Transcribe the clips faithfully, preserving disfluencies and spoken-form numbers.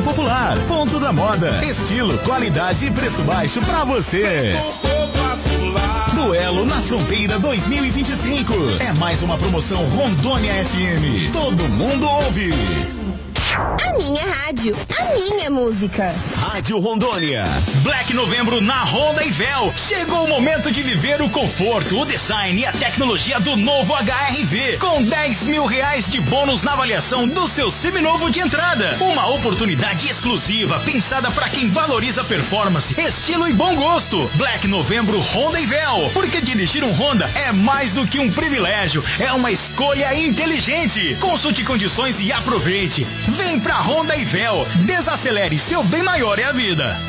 popular. Ponto da Moda. Estilo, qualidade e preço baixo pra você. Duelo na Fronteira dois mil e vinte e cinco. É mais uma promoção Rondônia F M. Todo mundo ouve. A minha rádio, a minha música. Rádio Rondônia. Black Novembro na Honda e Véu. Chegou o momento de viver o conforto, o design e a tecnologia do novo H R V. Com dez mil reais de bônus na avaliação do seu seminovo de entrada. Uma oportunidade exclusiva pensada para quem valoriza performance, estilo e bom gosto. Black Novembro Honda e Véu. Porque dirigir um Honda é mais do que um privilégio. É uma escolha inteligente. Consulte condições e aproveite. Vem pra Honda e Véu. Desacelere, seu bem maior é a vida.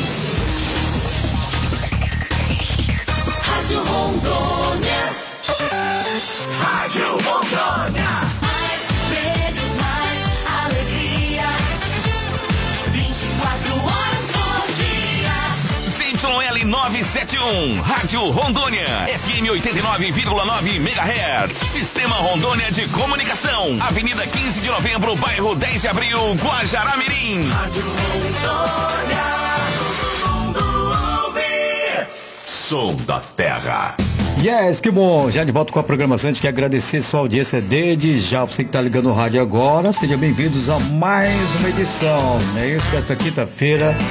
Rádio Rondônia. Rádio Rondônia. Mais prêmios, mais alegria. vinte e quatro horas por dia. Y L novecentos e setenta e um, Rádio Rondônia, F M oitenta e nove vírgula nove megahertz, Sistema Rondônia de Comunicação, Avenida quinze de Novembro, bairro dez de Abril, Guajará-Mirim. Rádio Rondônia, todo mundo ouve. Som da Terra. Yes, que bom, já de volta com a programação. A gente quer agradecer sua audiência desde já. Você que está ligando o rádio agora, sejam bem-vindos a mais uma edição, né? Isso, esta quinta-feira